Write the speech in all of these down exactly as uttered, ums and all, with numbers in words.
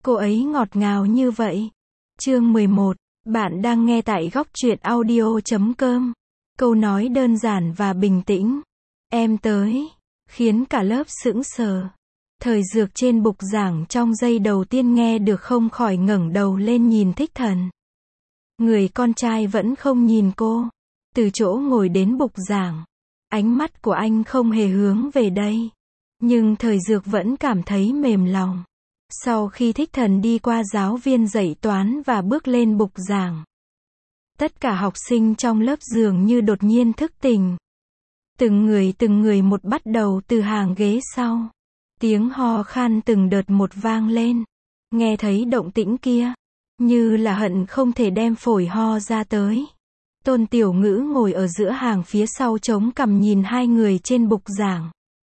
Cô ấy ngọt ngào như vậy. Chương mười một. Bạn đang nghe tại góc truyện audio chấm com. Câu nói đơn giản và bình tĩnh. Em tới. Khiến cả lớp sững sờ. Thời Dược trên bục giảng trong giây đầu tiên nghe được không khỏi ngẩng đầu lên nhìn Thích Thần. Người con trai vẫn không nhìn cô. Từ chỗ ngồi đến bục giảng, ánh mắt của anh không hề hướng về đây. Nhưng Thời Dược vẫn cảm thấy mềm lòng. Sau khi Thích Thần đi qua giáo viên dạy toán và bước lên bục giảng, tất cả học sinh trong lớp dường như đột nhiên thức tỉnh. Từng người từng người một bắt đầu từ hàng ghế sau. Tiếng ho khan từng đợt một vang lên. Nghe thấy động tĩnh kia, như là hận không thể đem phổi ho ra tới. Tôn Tiểu Ngữ ngồi ở giữa hàng phía sau chống cằm nhìn hai người trên bục giảng.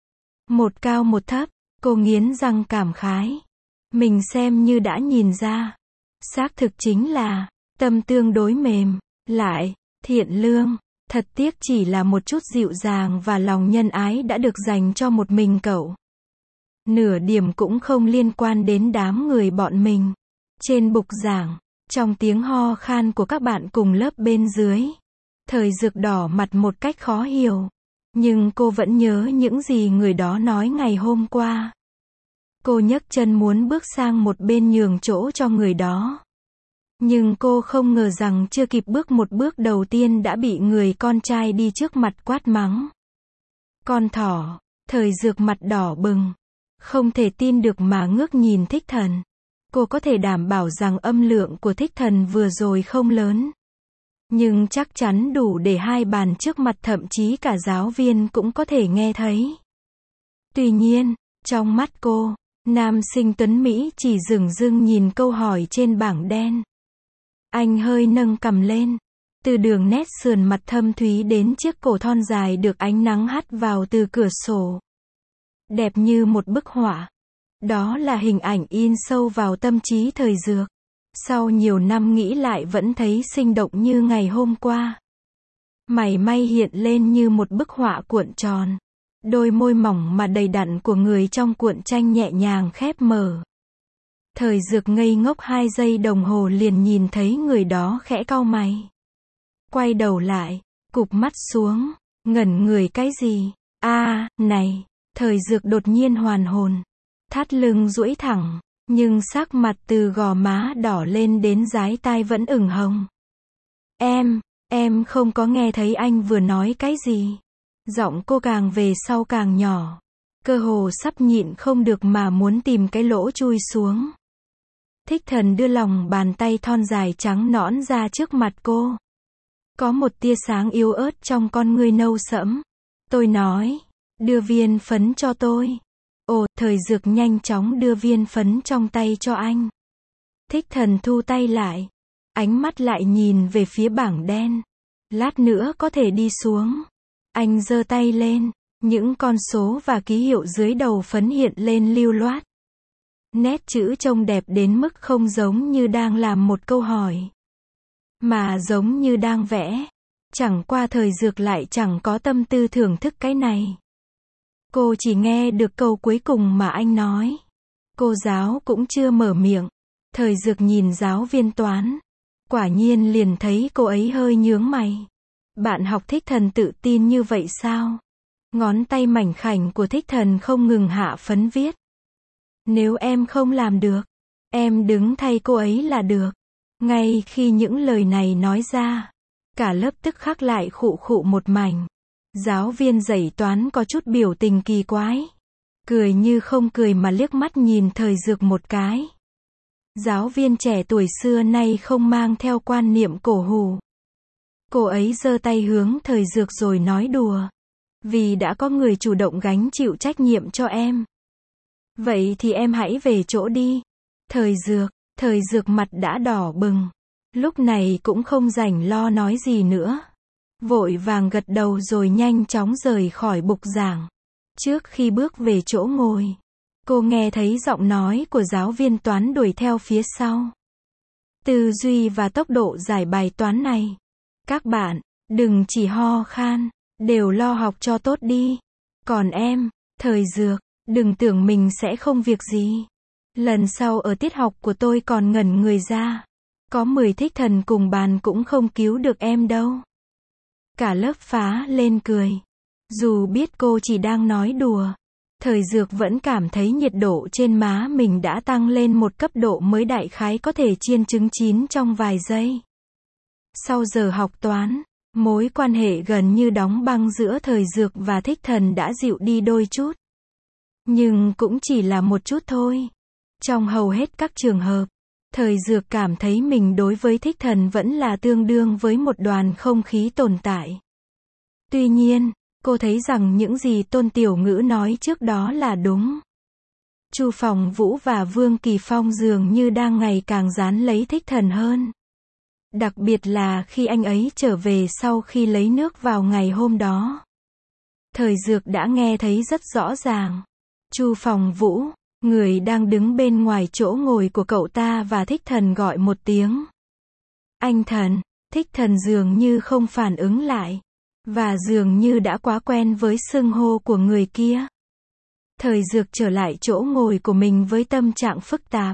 Một cao một thấp, cô nghiến răng cảm khái. Mình xem như đã nhìn ra. Xác thực chính là, tâm tương đối mềm, lại, thiện lương. Thật tiếc chỉ là một chút dịu dàng và lòng nhân ái đã được dành cho một mình cậu. Nửa điểm cũng không liên quan đến đám người bọn mình. Trên bục giảng, trong tiếng ho khan của các bạn cùng lớp bên dưới, Thời Dược đỏ mặt một cách khó hiểu. Nhưng cô vẫn nhớ những gì người đó nói ngày hôm qua. Cô nhấc chân muốn bước sang một bên nhường chỗ cho người đó. Nhưng cô không ngờ rằng chưa kịp bước một bước đầu tiên đã bị người con trai đi trước mặt quát mắng. Con thỏ. Thời Dược mặt đỏ bừng. Không thể tin được mà ngước nhìn Thích Thần. Cô có thể đảm bảo rằng âm lượng của Thích Thần vừa rồi không lớn. Nhưng chắc chắn đủ để hai bàn trước mặt thậm chí cả giáo viên cũng có thể nghe thấy. Tuy nhiên, trong mắt cô, nam sinh tuấn Mỹ chỉ dửng dưng nhìn câu hỏi trên bảng đen. Anh hơi nâng cằm lên. Từ đường nét sườn mặt thâm thúy đến chiếc cổ thon dài được ánh nắng hắt vào từ cửa sổ. Đẹp như một bức họa. Đó là hình ảnh in sâu vào tâm trí Thời Dược. Sau nhiều năm nghĩ lại vẫn thấy sinh động như ngày hôm qua. Mày may hiện lên như một bức họa cuộn tròn. Đôi môi mỏng mà đầy đặn của người trong cuộn tranh nhẹ nhàng khép mở. Thời Dược ngây ngốc hai giây đồng hồ liền nhìn thấy người đó khẽ cau mày. Quay đầu lại, cụp mắt xuống, ngẩn người cái gì? A, à, này, Thời Dược đột nhiên hoàn hồn. Thắt lưng duỗi thẳng, nhưng sắc mặt từ gò má đỏ lên đến dái tai vẫn ửng hồng. Em, em không có nghe thấy anh vừa nói cái gì. Giọng cô càng về sau càng nhỏ. Cơ hồ sắp nhịn không được mà muốn tìm cái lỗ chui xuống. Thích Thần đưa lòng bàn tay thon dài trắng nõn ra trước mặt cô. Có một tia sáng yếu ớt trong con ngươi nâu sẫm. Tôi nói, đưa viên phấn cho tôi. Ồ, Thời Dược nhanh chóng đưa viên phấn trong tay cho anh. Thích Thần thu tay lại. Ánh mắt lại nhìn về phía bảng đen. Lát nữa có thể đi xuống. Anh giơ tay lên. Những con số và ký hiệu dưới đầu phấn hiện lên lưu loát. Nét chữ trông đẹp đến mức không giống như đang làm một câu hỏi, mà giống như đang vẽ. Chẳng qua Thời Dược lại chẳng có tâm tư thưởng thức cái này. Cô chỉ nghe được câu cuối cùng mà anh nói. Cô giáo cũng chưa mở miệng. Thời Dược nhìn giáo viên toán. Quả nhiên liền thấy cô ấy hơi nhướng mày. Bạn học Thích Thần tự tin như vậy sao? Ngón tay mảnh khảnh của Thích Thần không ngừng hạ phấn viết. Nếu em không làm được, em đứng thay cô ấy là được. Ngay khi những lời này nói ra, cả lớp tức khắc lại khụ khụ một mảnh. Giáo viên dạy toán có chút biểu tình kỳ quái. Cười như không cười mà liếc mắt nhìn Thời Dược một cái. Giáo viên trẻ tuổi xưa nay không mang theo quan niệm cổ hủ. Cô ấy giơ tay hướng Thời Dược rồi nói đùa. Vì đã có người chủ động gánh chịu trách nhiệm cho em. Vậy thì em hãy về chỗ đi. Thời Dược, Thời Dược mặt đã đỏ bừng. Lúc này cũng không rảnh lo nói gì nữa. Vội vàng gật đầu rồi nhanh chóng rời khỏi bục giảng. Trước khi bước về chỗ ngồi, cô nghe thấy giọng nói của giáo viên toán đuổi theo phía sau. Tư duy và tốc độ giải bài toán này. Các bạn, đừng chỉ ho khan, đều lo học cho tốt đi. Còn em, Thời Dược, đừng tưởng mình sẽ không việc gì. Lần sau ở tiết học của tôi còn ngẩn người ra. Có mười thích thần cùng bàn cũng không cứu được em đâu. Cả lớp phá lên cười. Dù biết cô chỉ đang nói đùa, Thời Dược vẫn cảm thấy nhiệt độ trên má mình đã tăng lên một cấp độ mới, đại khái có thể chiên trứng chín trong vài giây. Sau giờ học toán, mối quan hệ gần như đóng băng giữa Thời Dược và Thích Thần đã dịu đi đôi chút. Nhưng cũng chỉ là một chút thôi. Trong hầu hết các trường hợp, Thời Dược cảm thấy mình đối với Thích Thần vẫn là tương đương với một đoàn không khí tồn tại. Tuy nhiên, cô thấy rằng những gì Tôn Tiểu Ngữ nói trước đó là đúng. Chu Phòng Vũ và Vương Kỳ Phong dường như đang ngày càng dán lấy Thích Thần hơn. Đặc biệt là khi anh ấy trở về sau khi lấy nước vào ngày hôm đó. Thời Dược đã nghe thấy rất rõ ràng. Chu Phòng Vũ, người đang đứng bên ngoài chỗ ngồi của cậu ta, và Thích Thần gọi một tiếng. Anh Thần. Thích Thần dường như không phản ứng lại. Và dường như đã quá quen với xưng hô của người kia. Thời Dược trở lại chỗ ngồi của mình với tâm trạng phức tạp.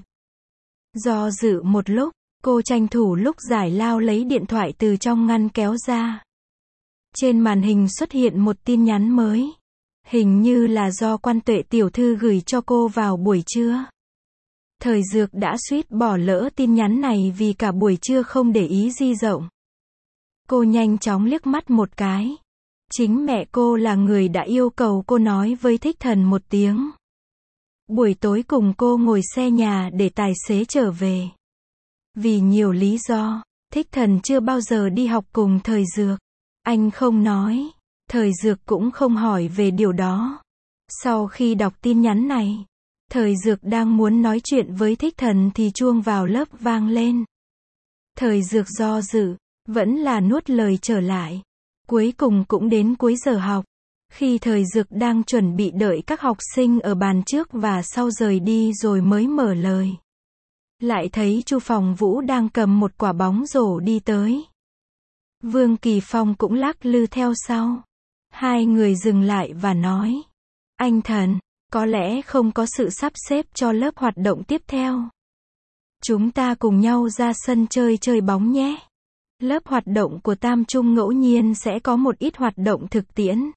Do dự một lúc, cô tranh thủ lúc giải lao lấy điện thoại từ trong ngăn kéo ra. Trên màn hình xuất hiện một tin nhắn mới. Hình như là do Quan Tuệ tiểu thư gửi cho cô vào buổi trưa. Thời Dược đã suýt bỏ lỡ tin nhắn này vì cả buổi trưa không để ý di động. Cô nhanh chóng liếc mắt một cái. Chính mẹ cô là người đã yêu cầu cô nói với Thích Thần một tiếng. Buổi tối cùng cô ngồi xe nhà để tài xế trở về. Vì nhiều lý do, Thích Thần chưa bao giờ đi học cùng Thời Dược. Anh không nói. Thời Dược cũng không hỏi về điều đó. Sau khi đọc tin nhắn này, Thời Dược đang muốn nói chuyện với Thích Thần thì chuông vào lớp vang lên. Thời Dược do dự, vẫn là nuốt lời trở lại. Cuối cùng cũng đến cuối giờ học. Khi Thời Dược đang chuẩn bị đợi các học sinh ở bàn trước và sau rời đi rồi mới mở lời. Lại thấy Chu Phòng Vũ đang cầm một quả bóng rổ đi tới. Vương Kỳ Phong cũng lắc lư theo sau. Hai người dừng lại và nói. Anh Thần, có lẽ không có sự sắp xếp cho lớp hoạt động tiếp theo. Chúng ta cùng nhau ra sân chơi chơi bóng nhé. Lớp hoạt động của Tam Trung ngẫu nhiên sẽ có một ít hoạt động thực tiễn.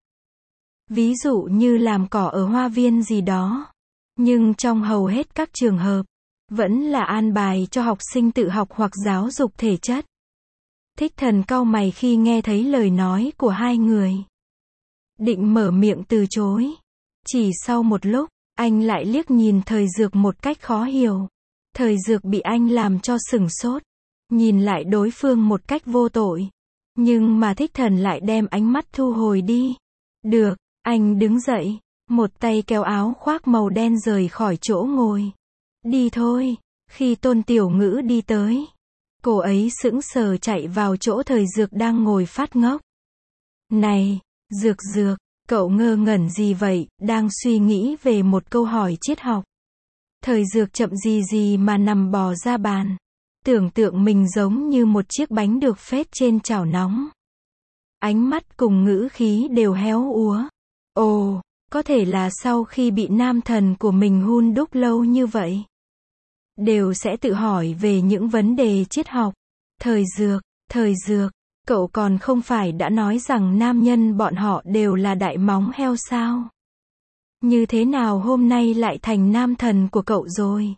Ví dụ như làm cỏ ở hoa viên gì đó. Nhưng trong hầu hết các trường hợp, vẫn là an bài cho học sinh tự học hoặc giáo dục thể chất. Thích Thần cau mày khi nghe thấy lời nói của hai người. Định mở miệng từ chối. Chỉ sau một lúc, anh lại liếc nhìn Thời Dược một cách khó hiểu. Thời Dược bị anh làm cho sửng sốt. Nhìn lại đối phương một cách vô tội. Nhưng mà Thích Thần lại đem ánh mắt thu hồi đi. Được, anh đứng dậy. Một tay kéo áo khoác màu đen rời khỏi chỗ ngồi. Đi thôi. Khi Tôn Tiểu Ngữ đi tới, cô ấy sững sờ chạy vào chỗ Thời Dược đang ngồi phát ngốc. Này, Dược Dược, cậu ngơ ngẩn gì vậy, đang suy nghĩ về một câu hỏi triết học. Thời Dược chậm gì gì mà nằm bò ra bàn. Tưởng tượng mình giống như một chiếc bánh được phết trên chảo nóng. Ánh mắt cùng ngữ khí đều héo úa. Ồ, có thể là sau khi bị nam thần của mình hun đúc lâu như vậy, đều sẽ tự hỏi về những vấn đề triết học. Thời Dược, Thời Dược, cậu còn không phải đã nói rằng nam nhân bọn họ đều là đại móng heo sao? Như thế nào hôm nay lại thành nam thần của cậu rồi?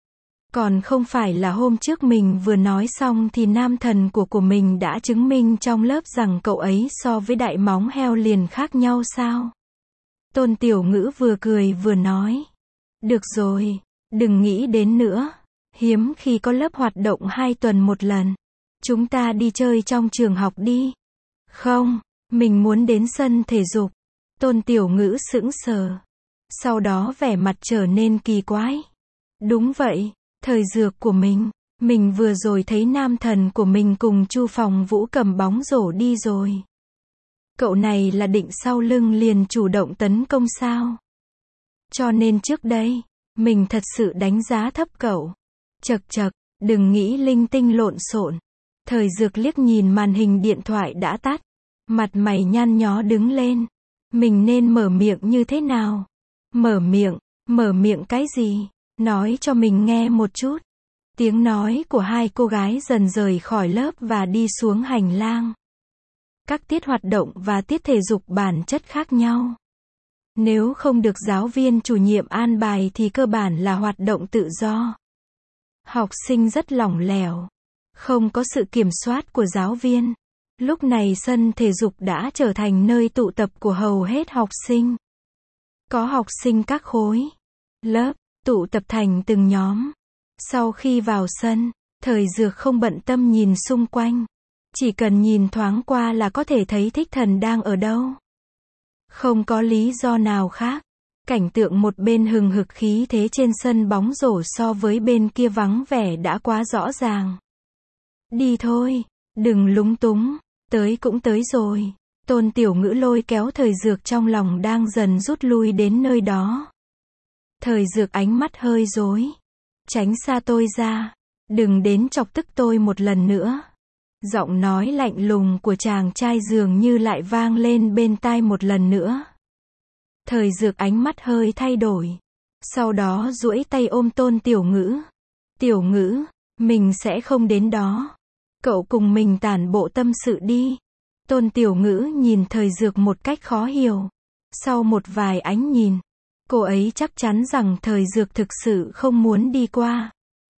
Còn không phải là hôm trước mình vừa nói xong thì nam thần của của mình đã chứng minh trong lớp rằng cậu ấy so với đại móng heo liền khác nhau sao? Tôn Tiểu Ngữ vừa cười vừa nói. Được rồi, đừng nghĩ đến nữa. Hiếm khi có lớp hoạt động hai tuần một lần. Chúng ta đi chơi trong trường học đi. Không, mình muốn đến sân thể dục. Tôn Tiểu Ngữ sững sờ. Sau đó vẻ mặt trở nên kỳ quái. Đúng vậy, Thời Dược của mình. Mình vừa rồi thấy nam thần của mình cùng Chu Phòng Vũ cầm bóng rổ đi rồi. Cậu này là định sau lưng liền chủ động tấn công sao? Cho nên trước đây, mình thật sự đánh giá thấp cậu. Chậc chậc, đừng nghĩ linh tinh lộn xộn. Thời Dược liếc nhìn màn hình điện thoại đã tắt. Mặt mày nhăn nhó đứng lên. Mình nên mở miệng như thế nào? Mở miệng, mở miệng cái gì? Nói cho mình nghe một chút. Tiếng nói của hai cô gái dần rời khỏi lớp và đi xuống hành lang. Các tiết hoạt động và tiết thể dục bản chất khác nhau. Nếu không được giáo viên chủ nhiệm an bài thì cơ bản là hoạt động tự do. Học sinh rất lỏng lẻo. Không có sự kiểm soát của giáo viên. Lúc này sân thể dục đã trở thành nơi tụ tập của hầu hết học sinh. Có học sinh các khối, lớp, tụ tập thành từng nhóm. Sau khi vào sân, Thời Dược không bận tâm nhìn xung quanh. Chỉ cần nhìn thoáng qua là có thể thấy Thích Thần đang ở đâu. Không có lý do nào khác. Cảnh tượng một bên hừng hực khí thế trên sân bóng rổ so với bên kia vắng vẻ đã quá rõ ràng. Đi thôi, đừng lúng túng, tới cũng tới rồi. Tôn Tiểu Ngữ lôi kéo Thời Dược trong lòng đang dần rút lui đến nơi đó. Thời Dược ánh mắt hơi rối. Tránh xa tôi ra, đừng đến chọc tức tôi một lần nữa. Giọng nói lạnh lùng của chàng trai dường như lại vang lên bên tai một lần nữa. Thời Dược ánh mắt hơi thay đổi. Sau đó duỗi tay ôm Tôn Tiểu Ngữ. Tiểu Ngữ, mình sẽ không đến đó. Cậu cùng mình tản bộ tâm sự đi. Tôn Tiểu Ngữ nhìn Thời Dược một cách khó hiểu. Sau một vài ánh nhìn, cô ấy chắc chắn rằng Thời Dược thực sự không muốn đi qua.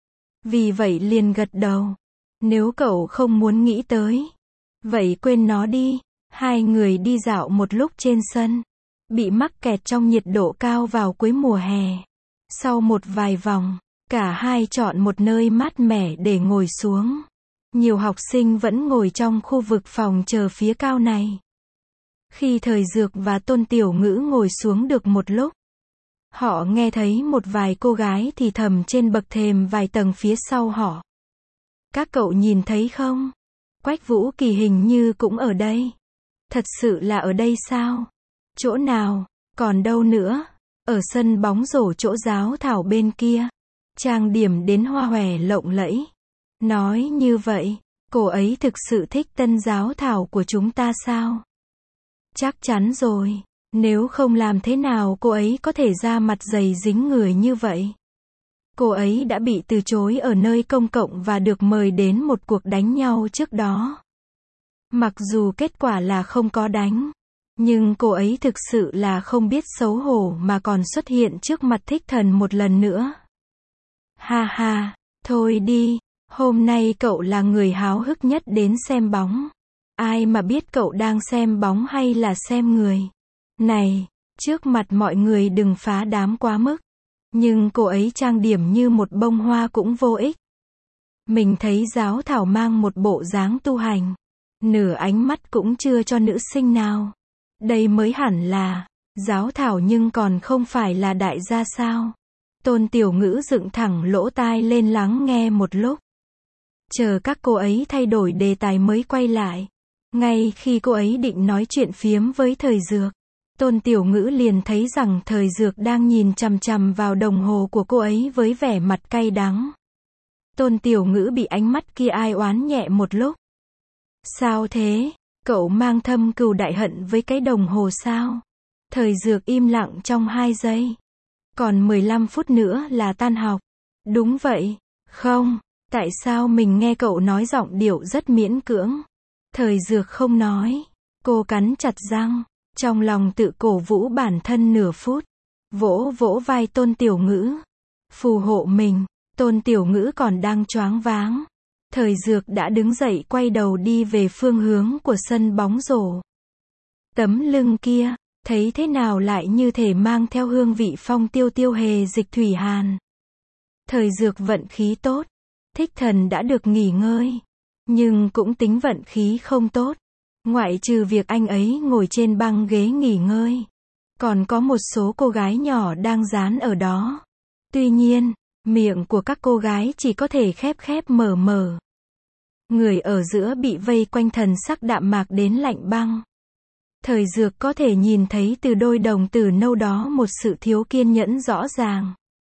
Vì vậy liền gật đầu. Nếu cậu không muốn nghĩ tới, vậy quên nó đi. Hai người đi dạo một lúc trên sân. Bị mắc kẹt trong nhiệt độ cao vào cuối mùa hè. Sau một vài vòng, cả hai chọn một nơi mát mẻ để ngồi xuống. Nhiều học sinh vẫn ngồi trong khu vực phòng chờ phía cao này. Khi Thời Dược và Tôn Tiểu Ngữ ngồi xuống được một lúc, họ nghe thấy một vài cô gái thì thầm trên bậc thềm vài tầng phía sau họ. Các cậu nhìn thấy không? Quách Vũ Kỳ hình như cũng ở đây. Thật sự là ở đây sao? Chỗ nào? Còn đâu nữa? Ở sân bóng rổ chỗ giáo thảo bên kia. Trang điểm đến hoa hòe lộng lẫy. Nói như vậy, cô ấy thực sự thích tân giáo thảo của chúng ta sao? Chắc chắn rồi. Nếu không làm thế nào cô ấy có thể ra mặt dày dính người như vậy? Cô ấy đã bị từ chối ở nơi công cộng và được mời đến một cuộc đánh nhau trước đó. Mặc dù kết quả là không có đánh, nhưng cô ấy thực sự là không biết xấu hổ mà còn xuất hiện trước mặt Thích Thần một lần nữa. Ha ha, thôi đi, hôm nay cậu là người háo hức nhất đến xem bóng. Ai mà biết cậu đang xem bóng hay là xem người. Này, trước mặt mọi người đừng phá đám quá mức. Nhưng cô ấy trang điểm như một bông hoa cũng vô ích. Mình thấy giáo thảo mang một bộ dáng tu hành. Nửa ánh mắt cũng chưa cho nữ sinh nào. Đây mới hẳn là giáo thảo nhưng còn không phải là đại gia sao. Tôn Tiểu Ngữ dựng thẳng lỗ tai lên lắng nghe một lúc. Chờ các cô ấy thay đổi đề tài mới quay lại. Ngay khi cô ấy định nói chuyện phiếm với Thời Dược, Tôn Tiểu Ngữ liền thấy rằng Thời Dược đang nhìn chằm chằm vào đồng hồ của cô ấy với vẻ mặt cay đắng. Tôn Tiểu Ngữ bị ánh mắt kia ai oán nhẹ một lúc. Sao thế? Cậu mang thâm cừu đại hận với cái đồng hồ sao? Thời Dược im lặng trong hai giây. Còn mười lăm phút nữa là tan học. Đúng vậy. Không, tại sao mình nghe cậu nói giọng điệu rất miễn cưỡng? Thời Dược không nói. Cô cắn chặt răng. Trong lòng tự cổ vũ bản thân nửa phút. Vỗ vỗ vai Tôn Tiểu Ngữ. Phù hộ mình. Tôn Tiểu Ngữ còn đang choáng váng. Thời Dược đã đứng dậy quay đầu đi về phương hướng của sân bóng rổ. Tấm lưng kia, thấy thế nào lại như thể mang theo hương vị phong tiêu tiêu hề dịch thủy hàn. Thời Dược vận khí tốt. Thích Thần đã được nghỉ ngơi. Nhưng cũng tính vận khí không tốt. Ngoại trừ việc anh ấy ngồi trên băng ghế nghỉ ngơi. Còn có một số cô gái nhỏ đang dán ở đó. Tuy nhiên, miệng của các cô gái chỉ có thể khép khép mở mở. Người ở giữa bị vây quanh thần sắc đạm mạc đến lạnh băng. Thời Dược có thể nhìn thấy từ đôi đồng tử nâu đó một sự thiếu kiên nhẫn rõ ràng.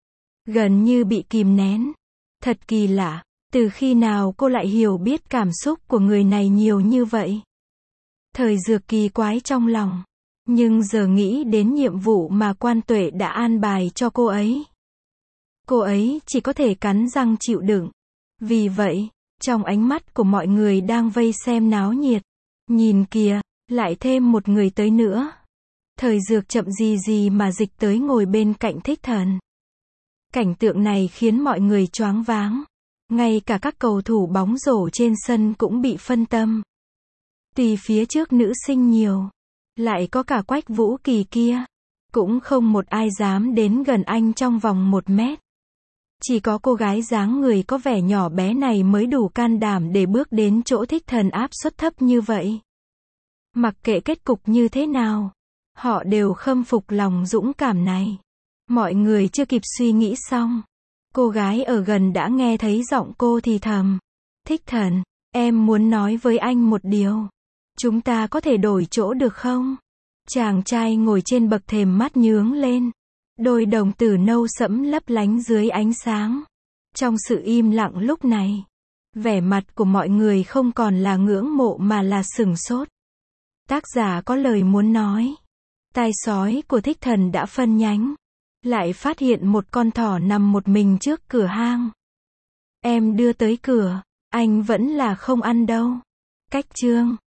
Gần như bị kìm nén. Thật kỳ lạ, từ khi nào cô lại hiểu biết cảm xúc của người này nhiều như vậy? Thời Dược kỳ quái trong lòng. Nhưng giờ nghĩ đến nhiệm vụ mà Quan Tuệ đã an bài cho cô ấy. Cô ấy chỉ có thể cắn răng chịu đựng. Vì vậy, trong ánh mắt của mọi người đang vây xem náo nhiệt, nhìn kìa, lại thêm một người tới nữa. Thời Dược chậm gì gì mà dịch tới ngồi bên cạnh Thích Thần. Cảnh tượng này khiến mọi người choáng váng. Ngay cả các cầu thủ bóng rổ trên sân cũng bị phân tâm. Tuy phía trước nữ sinh nhiều, lại có cả Quách Vũ Kỳ kia, cũng không một ai dám đến gần anh trong vòng một mét. Chỉ có cô gái dáng người có vẻ nhỏ bé này mới đủ can đảm để bước đến chỗ Thích Thần áp suất thấp như vậy. Mặc kệ kết cục như thế nào, họ đều khâm phục lòng dũng cảm này. Mọi người chưa kịp suy nghĩ xong, cô gái ở gần đã nghe thấy giọng cô thì thầm. Thích Thần, em muốn nói với anh một điều. Chúng ta có thể đổi chỗ được không? Chàng trai ngồi trên bậc thềm mắt nhướng lên. Đôi đồng tử nâu sẫm lấp lánh dưới ánh sáng. Trong sự im lặng lúc này, vẻ mặt của mọi người không còn là ngưỡng mộ mà là sửng sốt. Tác giả có lời muốn nói. Tai sói của Thích Thần đã phân nhánh. Lại phát hiện một con thỏ nằm một mình trước cửa hang. Em đưa tới cửa, anh vẫn là không ăn đâu. Cách chương